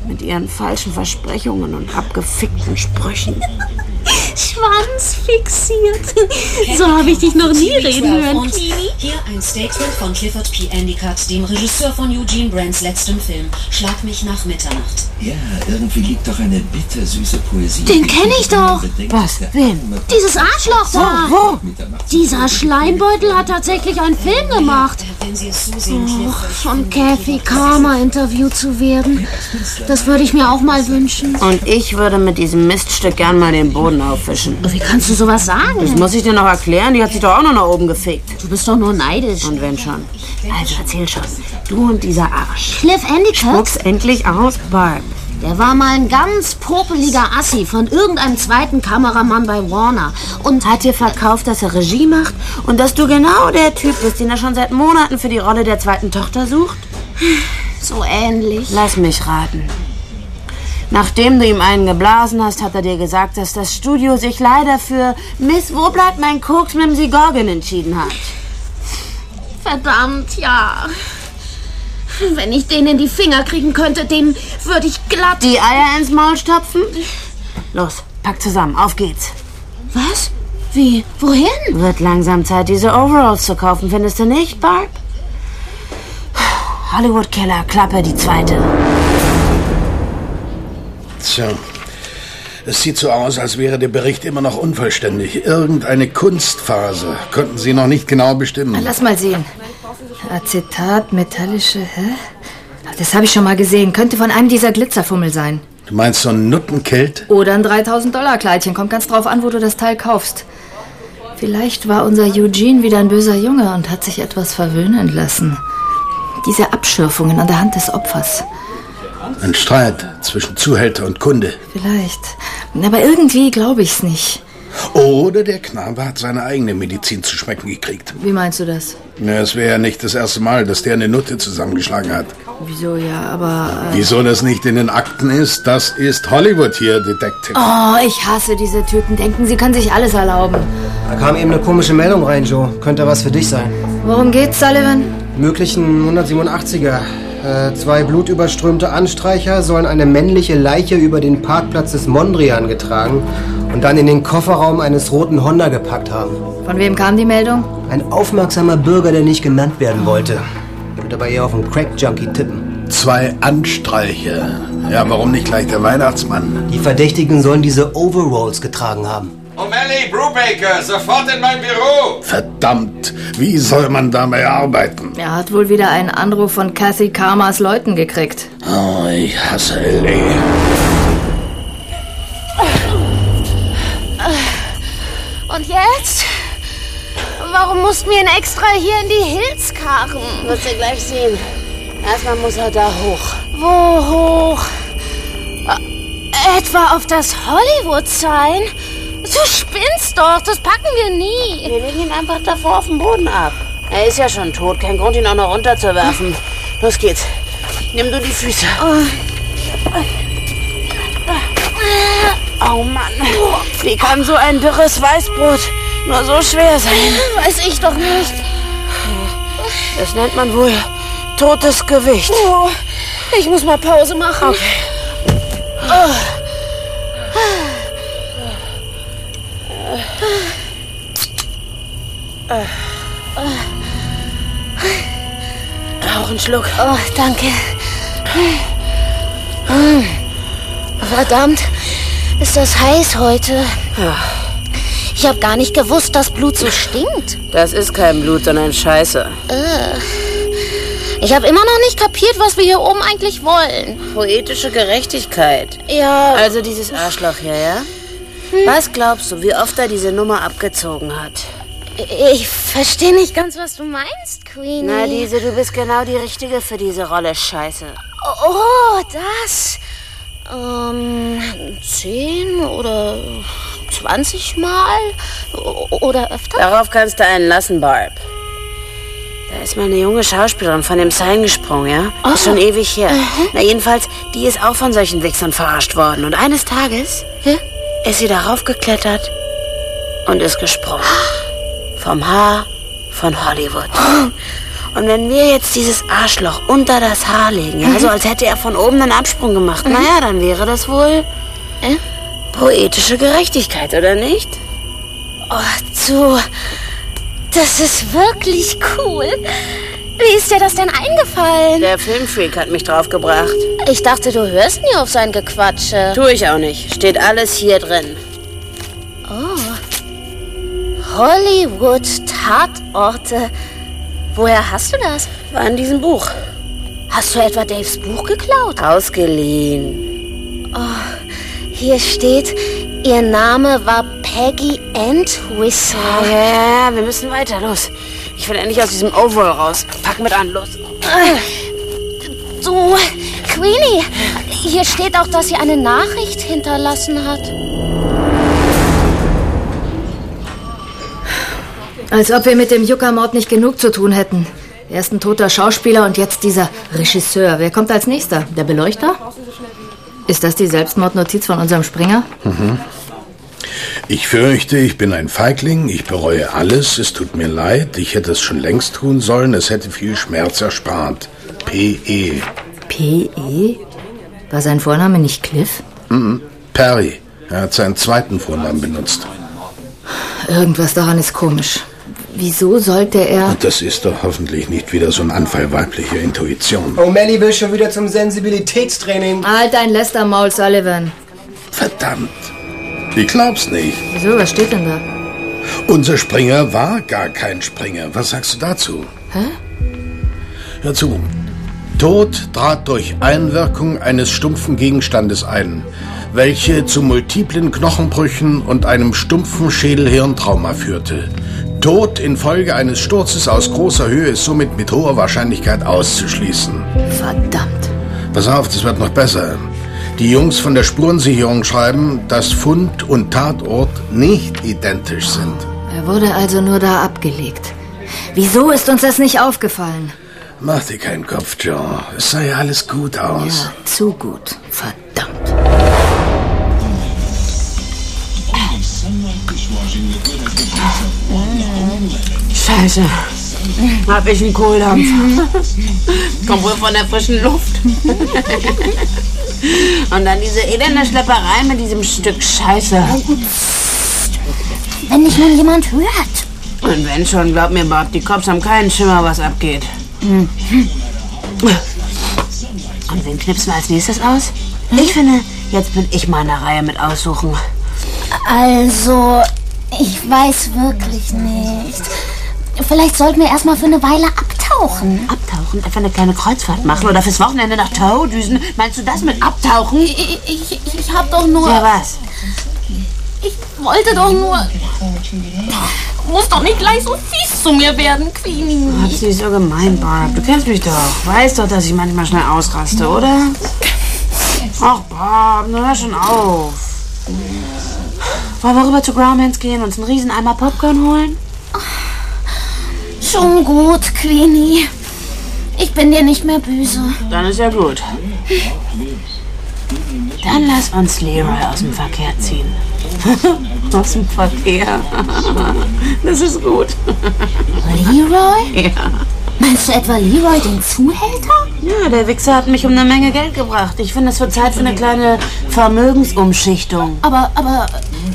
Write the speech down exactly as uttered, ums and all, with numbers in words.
Mit ihren falschen Versprechungen und abgefickten Sprüchen. Schwanz fixiert. So habe ich dich noch nie reden hören, und hier ein Statement von Clifford P. Endicott, dem Regisseur von Eugene Brands letztem Film Schlag mich nach Mitternacht. Ja, irgendwie liegt doch eine bittersüße Poesie. Den kenne ich doch. Was? Wen? Dieses Arschloch da. Wo? Dieser Schleimbeutel hat tatsächlich einen Film gemacht. Wenn Sie es so sehen, Clifford, Oh, von Kathy Karma interviewt zu werden. Das würde ich mir auch mal wünschen. Und ich würde mit diesem Miststück gern mal den Boden auffischen. Wie kannst du sowas sagen? Das muss ich dir noch erklären, die hat sich doch auch noch nach oben gefickt. Du bist doch nur neidisch. Und wenn schon. Also erzähl schon. Du und dieser Arsch. Cliff Endicott, Spuck's endlich aus, Barb. der war mal ein ganz popeliger Assi von irgendeinem zweiten Kameramann bei Warner. Und Hat dir verkauft, dass er Regie macht und dass du genau der Typ bist, den er schon seit Monaten für die Rolle der zweiten Tochter sucht? so ähnlich. Lass mich raten. Nachdem du ihm einen geblasen hast, hat er dir gesagt, dass das Studio sich leider für Miss Wo bleibt mein Koks mit dem Sigorgen entschieden hat. Verdammt, ja. Wenn ich den in die Finger kriegen könnte, dem würde ich glatt... Die Eier ins Maul stopfen? Los, pack zusammen, auf geht's. Was? Wie? Wohin? Wird langsam Zeit, diese Overalls zu kaufen, findest du nicht, Barb? Hollywood Killer, Klappe, die zweite. Tja, es sieht so aus, als wäre der Bericht immer noch unvollständig. Irgendeine Kunstphase konnten Sie noch nicht genau bestimmen. Lass mal sehen. Acetat, metallische, hä? Das habe ich schon mal gesehen. Könnte von einem dieser Glitzerfummel sein. Du meinst so ein Nuttenkelt? Oder ein dreitausend-Dollar-Kleidchen. Kommt ganz drauf an, wo du das Teil kaufst. Vielleicht war unser Eugene wieder ein böser Junge und hat sich etwas verwöhnen lassen. Diese Abschürfungen an der Hand des Opfers. Ein Streit zwischen Zuhälter und Kunde. Vielleicht. Aber irgendwie glaube ich's nicht. Oder der Knabe hat seine eigene Medizin zu schmecken gekriegt. Wie meinst du das? Ja, es wäre ja nicht das erste Mal, dass der eine Nutte zusammengeschlagen hat. Wieso ja, aber... Äh Wieso das nicht in den Akten ist, das ist Hollywood hier, Detective. Oh, ich hasse diese Typen. Denken, sie können sich alles erlauben. Da kam eben eine komische Meldung rein, Joe. Könnte was für dich sein. Worum geht's, Sullivan? Möglichen hundertsiebenundachtziger. Äh, zwei blutüberströmte Anstreicher sollen eine männliche Leiche über den Parkplatz des Mondrian getragen und dann in den Kofferraum eines roten Honda gepackt haben. Von wem kam die Meldung? Ein aufmerksamer Bürger, der nicht genannt werden wollte. Ich würde aber eher auf einen Crack-Junkie tippen. Zwei Anstreiche. Ja, warum nicht gleich der Weihnachtsmann? Die Verdächtigen sollen diese Overalls getragen haben. O'Malley, Brubaker, sofort in mein Büro! Verdammt, wie soll man dabei arbeiten? Er hat wohl wieder einen Anruf von Kathy Karmas Leuten gekriegt. Oh, ich hasse L Und jetzt? Warum mussten wir ihn extra hier in die Hills karren? Wirst du gleich sehen. Erstmal muss er da hoch. Wo hoch? Äh, etwa auf das Hollywood-Sign? Du spinnst doch, das packen wir nie. Wir legen ihn einfach davor auf den Boden ab. Er ist ja schon tot, kein Grund, ihn auch noch runterzuwerfen. Los geht's. Nimm du die Füße. Oh Mann, wie kann so ein dürres Weißbrot nur so schwer sein? Weiß ich doch nicht. Das nennt man wohl totes Gewicht. Oh, ich muss mal Pause machen. Okay. Oh. Auch einen Schluck. Oh, danke. Verdammt, ist das heiß heute. Ja. Ich habe gar nicht gewusst, dass Blut so stinkt. Das ist kein Blut, sondern Scheiße. Ich habe immer noch nicht kapiert, was wir hier oben eigentlich wollen. Poetische Gerechtigkeit. Ja. Also dieses Arschloch hier, ja? Was glaubst du, wie oft er diese Nummer abgezogen hat? Ich verstehe nicht ganz, was du meinst, Queenie. Na, diese, du bist genau die Richtige für diese Rolle, Scheiße. Oh, das. Ähm, zehn oder zwanzig Mal? Oder öfter? Darauf kannst du einen lassen, Barb. Da ist mal eine junge Schauspielerin von dem Sign gesprungen, ja? Oh. Ist schon ewig her. Uh-huh. Na, jedenfalls, die ist auch von solchen Wichsern verarscht worden. Und eines Tages huh? ist sie darauf geklettert und ist gesprungen. Vom Haar von Hollywood. Und wenn wir jetzt dieses Arschloch unter das Haar legen, ja, mhm. so als hätte er von oben einen Absprung gemacht, mhm. naja, dann wäre das wohl äh? poetische Gerechtigkeit, oder nicht? Oh, du, das ist wirklich cool. Wie ist dir das denn eingefallen? Der Filmfreak hat mich draufgebracht. Ich dachte, du hörst nie auf sein Gequatsche. Tu ich auch nicht. Steht alles hier drin. Oh. Hollywood-Tatorte. Woher hast du das? War in diesem Buch. Hast du etwa Daves Buch geklaut? Ausgeliehen. Oh, hier steht, ihr Name war Peggy Entwistle. Ja, ja, ja, wir müssen weiter. Los. Ich will endlich aus diesem Overall raus. Pack mit an, los. Du, Queenie, hier steht auch, dass sie eine Nachricht hinterlassen hat. Als ob wir mit dem Yucca-Mord nicht genug zu tun hätten. Erst ein toter Schauspieler und jetzt dieser Regisseur. Wer kommt als nächster? Der Beleuchter? Ist das die Selbstmordnotiz von unserem Springer? Mhm. Ich fürchte, ich bin ein Feigling, ich bereue alles, es tut mir leid, ich hätte es schon längst tun sollen, es hätte viel Schmerz erspart. P E P E? War sein Vorname nicht Cliff? Mhm. Perry. Er hat seinen zweiten Vornamen benutzt. Irgendwas daran ist komisch. Wieso sollte er... Und das ist doch hoffentlich nicht wieder so ein Anfall weiblicher Intuition. Oh, Melly will schon wieder zum Sensibilitätstraining. Halt dein Lästermaul, Sullivan. Verdammt. Ich glaub's nicht. Wieso, was steht denn da? Unser Springer war gar kein Springer. Was sagst du dazu? Hä? Hör zu. Tod trat durch Einwirkung eines stumpfen Gegenstandes ein, welche zu multiplen Knochenbrüchen und einem stumpfen Schädel-Hirntrauma führte. Tod infolge eines Sturzes aus großer Höhe ist somit mit hoher Wahrscheinlichkeit auszuschließen. Verdammt. Pass auf, das wird noch besser. Die Jungs von der Spurensicherung schreiben, dass Fund und Tatort nicht identisch sind. Er wurde also nur da abgelegt. Wieso ist uns das nicht aufgefallen? Mach dir keinen Kopf, Joe. Es sah ja alles gut aus. Ja, zu gut. Verdammt. Scheiße. Hab ich einen Kohldampf. Komm wohl von der frischen Luft. Und dann diese elende Schlepperei mit diesem Stück Scheiße. Wenn nicht nun jemand hört. Und wenn schon, glaub mir, Bob, die Cops haben keinen Schimmer, was abgeht. Mhm. Und wen knipsen wir als nächstes aus? Hm? Ich finde, jetzt bin ich mal in der Reihe mit aussuchen. Also, ich weiß wirklich nicht. Vielleicht sollten wir erstmal für eine Weile abtauchen. Abtauchen? Etwa eine kleine Kreuzfahrt machen oder fürs Wochenende nach Tau düsen? Meinst du das mit abtauchen? Ich, ich, ich hab doch nur... Ja, was? Ich wollte doch nur... Du musst doch nicht gleich so fies zu mir werden, Queenie. Ach, sie ist so gemein, Barb. Du kennst mich doch. Weißt doch, dass ich manchmal schnell ausraste, oder? Ach, Barb, na hör schon auf. Wollen wir rüber zu Grauman's gehen und uns einen riesen Eimer Popcorn holen? Schon gut, Queenie. Ich bin dir nicht mehr böse. Dann ist ja gut. Dann lass uns Leroy aus dem Verkehr ziehen. Aus dem Verkehr. Das ist gut. Leroy? Ja. Meinst du etwa Leroy, den Zuhälter? Ja, der Wichser hat mich um eine Menge Geld gebracht. Ich finde, es wird Zeit für eine kleine Vermögensumschichtung. Aber, aber,